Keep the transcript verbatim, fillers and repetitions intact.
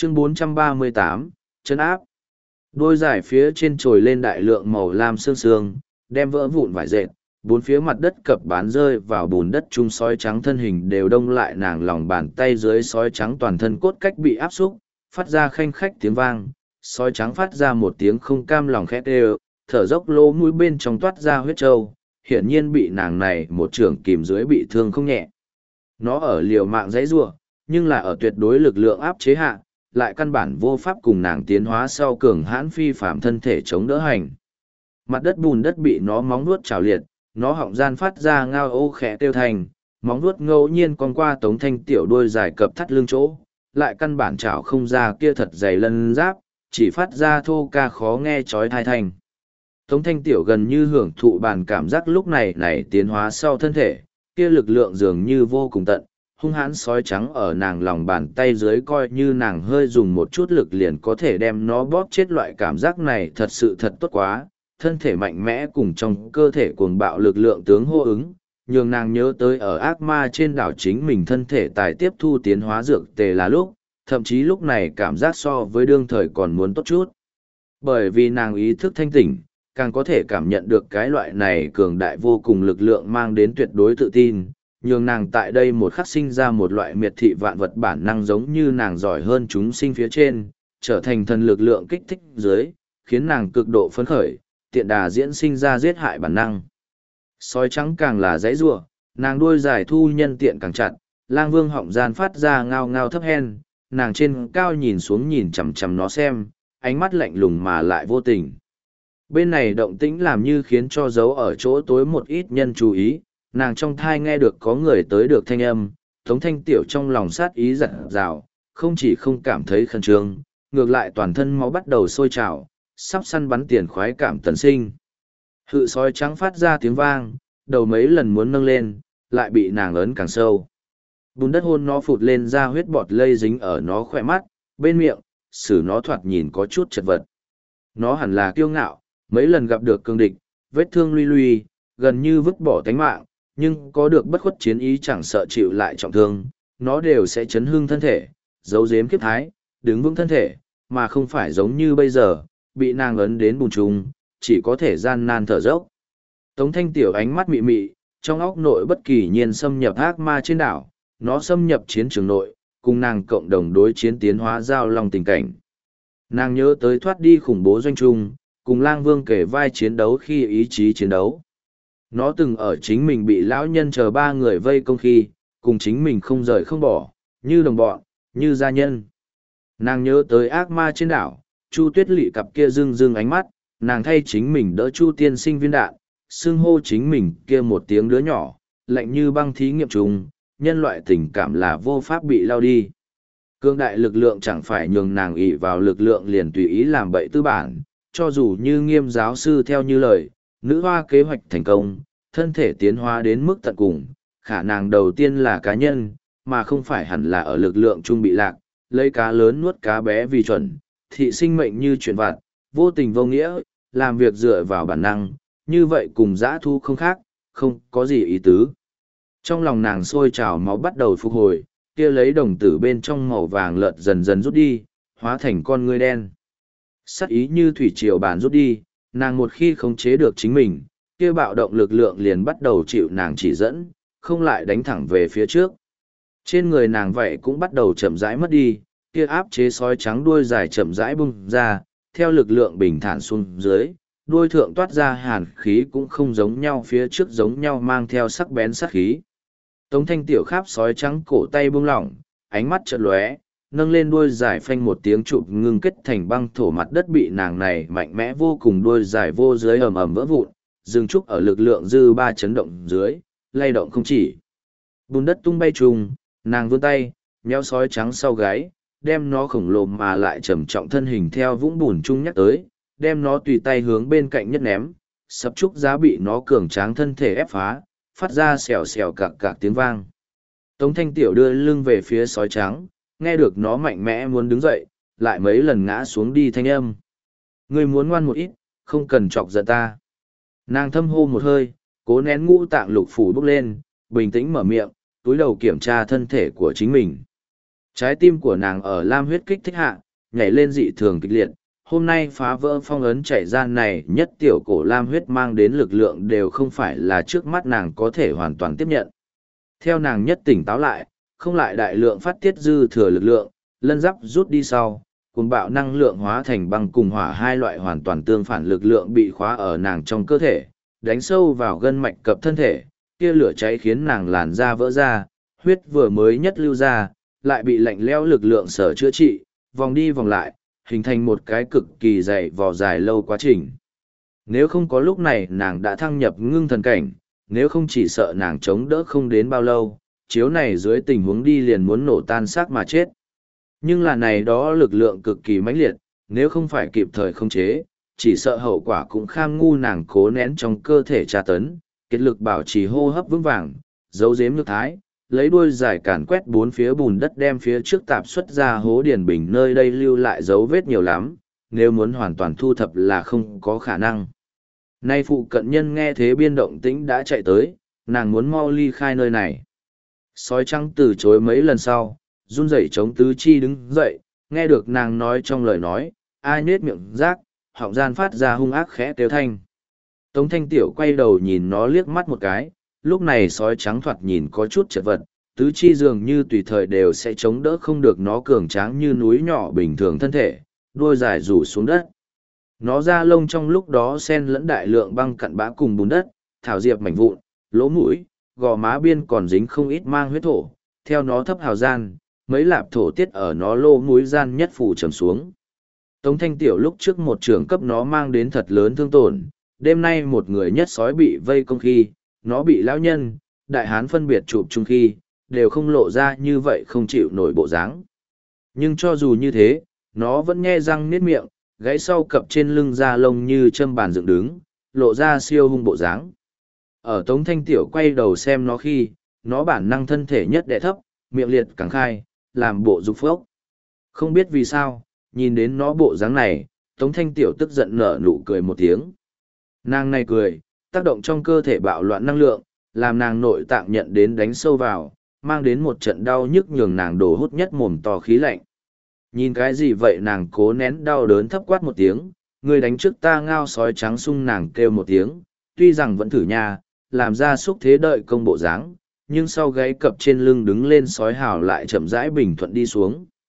Chương bốn trăm ba mươi tám, Trấn áp. Đôi giải phía trên trồi lên đại lượng màu lam sương sương, đem vỡ vụn vải dệt, bốn phía mặt đất cập bán rơi vào bùn đất chung sói trắng thân hình đều đông lại nàng lòng bàn tay dưới sói trắng toàn thân cốt cách bị áp xúc, phát ra khanh khách tiếng vang, sói trắng phát ra một tiếng không cam lòng khét đều, thở dốc lỗ mũi bên trong toát ra huyết trâu, hiển nhiên bị nàng này một trưởng kìm dưới bị thương không nhẹ. Nó ở liều mạng dãy rủa, nhưng là ở tuyệt đối lực lượng áp chế hạ, lại căn bản vô pháp cùng nàng tiến hóa sau cường hãn phi phạm thân thể chống đỡ hành. Mặt đất bùn đất bị nó móng nuốt trào liệt, nó họng gian phát ra ngao ô khẽ tiêu thành, móng nuốt ngẫu nhiên con qua Tống Thanh tiểu đuôi dài cập thắt lưng chỗ, lại căn bản chảo không ra kia thật dày lân giáp, chỉ phát ra thô ca khó nghe chói tai thành. Tống Thanh tiểu gần như hưởng thụ bản cảm giác lúc này này tiến hóa sau thân thể, kia lực lượng dường như vô cùng tận, hung hãn sói trắng ở nàng lòng bàn tay dưới coi như nàng hơi dùng một chút lực liền có thể đem nó bóp chết, loại cảm giác này thật sự thật tốt quá, thân thể mạnh mẽ cùng trong cơ thể cuồng bạo lực lượng tướng hô ứng, nhường nàng nhớ tới ở ác ma trên đảo chính mình thân thể tài tiếp thu tiến hóa dược tề là lúc, thậm chí lúc này cảm giác so với đương thời còn muốn tốt chút. Bởi vì nàng ý thức thanh tỉnh, càng có thể cảm nhận được cái loại này cường đại vô cùng lực lượng mang đến tuyệt đối tự tin, nhường nàng tại đây một khắc sinh ra một loại miệt thị vạn vật bản năng giống như nàng giỏi hơn chúng sinh phía trên, trở thành thần lực lượng kích thích dưới, khiến nàng cực độ phấn khởi, tiện đà diễn sinh ra giết hại bản năng. Sói trắng càng là dãy rủa, nàng đuôi dài thu nhân tiện càng chặt, lang vương họng gian phát ra ngao ngao thấp hen, nàng trên cao nhìn xuống nhìn chằm chằm nó xem, ánh mắt lạnh lùng mà lại vô tình. Bên này động tĩnh làm như khiến cho dấu ở chỗ tối một ít nhân chú ý, nàng trong thai nghe được có người tới được thanh âm, Tống Thanh tiểu trong lòng sát ý giật rào, không chỉ không cảm thấy khẩn trương, ngược lại toàn thân máu bắt đầu sôi trào, sắp săn bắn tiền khoái cảm tần sinh. Hự sói trắng phát ra tiếng vang, đầu mấy lần muốn nâng lên, lại bị nàng ấn càng sâu. Bùn đất hôn nó phụt lên ra huyết bọt lây dính ở nó khỏe mắt, bên miệng, xử nó thoạt nhìn có chút chật vật. Nó hẳn là kiêu ngạo, mấy lần gặp được cương địch, vết thương luy luy, gần như vứt bỏ tánh mạng, nhưng có được bất khuất chiến ý chẳng sợ chịu lại trọng thương, nó đều sẽ chấn hương thân thể, giấu giếm kiếp thái, đứng vững thân thể, mà không phải giống như bây giờ, bị nàng ấn đến bùn trùng, chỉ có thể gian nan thở dốc. Tống Thanh tiểu ánh mắt mị mị, trong óc nội bất kỳ nhiên xâm nhập ác ma trên đảo, nó xâm nhập chiến trường nội, cùng nàng cộng đồng đối chiến tiến hóa giao long tình cảnh. Nàng nhớ tới thoát đi khủng bố doanh trung, cùng lang vương kể vai chiến đấu khi ý chí chiến đấu. Nó từng ở chính mình bị lão nhân chờ ba người vây công khi, cùng chính mình không rời không bỏ, như đồng bọn, như gia nhân. Nàng nhớ tới ác ma trên đảo, Chu Tuyết Lệ cặp kia rưng rưng ánh mắt, nàng thay chính mình đỡ Chu tiên sinh viên đạn, xưng hô chính mình kia một tiếng đứa nhỏ, lạnh như băng thí nghiệm trùng, nhân loại tình cảm là vô pháp bị lao đi. Cương đại lực lượng chẳng phải nhường nàng ỷ vào lực lượng liền tùy ý làm bậy tư bản, cho dù như nghiêm giáo sư theo như lời, nữ hoa kế hoạch thành công, thân thể tiến hóa đến mức tận cùng, khả năng đầu tiên là cá nhân, mà không phải hẳn là ở lực lượng chung bị lạc, lấy cá lớn nuốt cá bé vì chuẩn, thị sinh mệnh như chuyện vặt, vô tình vô nghĩa, làm việc dựa vào bản năng, như vậy cùng dã thu không khác, không có gì ý tứ. Trong lòng nàng sôi trào máu bắt đầu phục hồi, kia lấy đồng tử bên trong màu vàng lợt dần dần rút đi, hóa thành con ngươi đen. Sắc ý như thủy triều bàn rút đi, nàng một khi khống chế được chính mình, kia bạo động lực lượng liền bắt đầu chịu nàng chỉ dẫn, không lại đánh thẳng về phía trước. Trên người nàng vậy cũng bắt đầu chậm rãi mất đi, kia áp chế sói trắng đuôi dài chậm rãi bung ra, theo lực lượng bình thản xuống dưới, đuôi thượng toát ra hàn khí cũng không giống nhau phía trước giống nhau mang theo sắc bén sát khí. Tống Thanh tiểu kháp sói trắng cổ tay buông lỏng, ánh mắt chợt lóe, nâng lên đuôi dài phanh một tiếng chụp ngưng kết thành băng thổ mặt đất bị nàng này mạnh mẽ vô cùng đuôi dài vô dưới ầm ầm vỡ vụn, dừng trúc ở lực lượng dư ba chấn động dưới, lay động không chỉ. Bùn đất tung bay trùng, nàng vươn tay, nhéo sói trắng sau gáy, đem nó khổng lồ mà lại trầm trọng thân hình theo vũng bùn chung nhắc tới, đem nó tùy tay hướng bên cạnh nhất ném, sập trúc giá bị nó cường tráng thân thể ép phá, phát ra xèo xèo cạc cạc tiếng vang. Tống Thanh tiểu đưa lưng về phía sói trắng, nghe được nó mạnh mẽ muốn đứng dậy, lại mấy lần ngã xuống đi thanh âm. Ngươi muốn ngoan một ít, không cần chọc giận ta. Nàng thâm hô một hơi, cố nén ngũ tạng lục phủ bốc lên, bình tĩnh mở miệng, túi đầu kiểm tra thân thể của chính mình. Trái tim của nàng ở lam huyết kích thích hạ, nhảy lên dị thường kịch liệt. Hôm nay phá vỡ phong ấn chảy ra này nhất tiểu cổ lam huyết mang đến lực lượng đều không phải là trước mắt nàng có thể hoàn toàn tiếp nhận. Theo nàng nhất tỉnh táo lại, không lại đại lượng phát tiết dư thừa lực lượng, lân giáp rút đi sau, cùng bạo năng lượng hóa thành băng cùng hỏa hai loại hoàn toàn tương phản lực lượng bị khóa ở nàng trong cơ thể, đánh sâu vào gân mạch cập thân thể, kia lửa cháy khiến nàng làn da vỡ ra, huyết vừa mới nhất lưu ra, lại bị lạnh lẽo lực lượng sở chữa trị, vòng đi vòng lại, hình thành một cái cực kỳ dày vò dài lâu quá trình. Nếu không có lúc này nàng đã thăng nhập ngưng thần cảnh, nếu không chỉ sợ nàng chống đỡ không đến bao lâu, chiếu này dưới tình huống đi liền muốn nổ tan xác mà chết. Nhưng là này đó lực lượng cực kỳ mãnh liệt, nếu không phải kịp thời khống chế, chỉ sợ hậu quả cũng kham ngu nàng cố nén trong cơ thể tra tấn, kết lực bảo trì hô hấp vững vàng, giấu giếm nước thái, lấy đuôi dài càn quét bốn phía bùn đất đem phía trước tạp xuất ra hố điển bình nơi đây lưu lại dấu vết nhiều lắm, nếu muốn hoàn toàn thu thập là không có khả năng. Nay phụ cận nhân nghe thế biên động tĩnh đã chạy tới, nàng muốn mau ly khai nơi này. Sói trắng từ chối mấy lần sau, run rẩy chống tứ chi đứng dậy, nghe được nàng nói trong lời nói, ai nết miệng rác, họng gian phát ra hung ác khẽ kêu thanh. Tống Thanh Tiểu quay đầu nhìn nó liếc mắt một cái, lúc này sói trắng thoạt nhìn có chút chật vật, tứ chi dường như tùy thời đều sẽ chống đỡ không được nó cường tráng như núi nhỏ bình thường thân thể, đuôi dài rủ xuống đất. Nó ra lông trong lúc đó xen lẫn đại lượng băng cặn bã cùng bùn đất, thảo diệp mảnh vụn, lỗ mũi, gò má biên còn dính không ít mang huyết thổ, theo nó thấp hào gian, mấy lạp thổ tiết ở nó lô mũi gian nhất phủ trầm xuống. Tống Thanh Tiểu lúc trước một trường cấp nó mang đến thật lớn thương tổn, đêm nay một người nhất sói bị vây công khi, nó bị lão nhân, đại hán phân biệt chụp chung khi, đều không lộ ra như vậy không chịu nổi bộ dáng. Nhưng cho dù như thế, nó vẫn nhe răng niết miệng, gãy sau cập trên lưng da lông như châm bàn dựng đứng, lộ ra siêu hung bộ dáng. Ở Tống Thanh Tiểu quay đầu xem nó khi, nó bản năng thân thể nhất đẻ thấp, miệng liệt cẳng khai, làm bộ dục phốc. Không biết vì sao, nhìn đến nó bộ dáng này, Tống Thanh Tiểu tức giận nở nụ cười một tiếng. Nàng này cười, tác động trong cơ thể bạo loạn năng lượng, làm nàng nội tạng nhận đến đánh sâu vào, mang đến một trận đau nhức nhường nàng đổ hút nhất mồm to khí lạnh. Nhìn cái gì vậy nàng cố nén đau đớn thấp quát một tiếng, người đánh trước ta ngao sói trắng sung nàng kêu một tiếng, tuy rằng vẫn thử nha, làm ra xúc thế đợi công bộ dáng, nhưng sau gáy cập trên lưng đứng lên sói hào lại chậm rãi bình thuận đi xuống.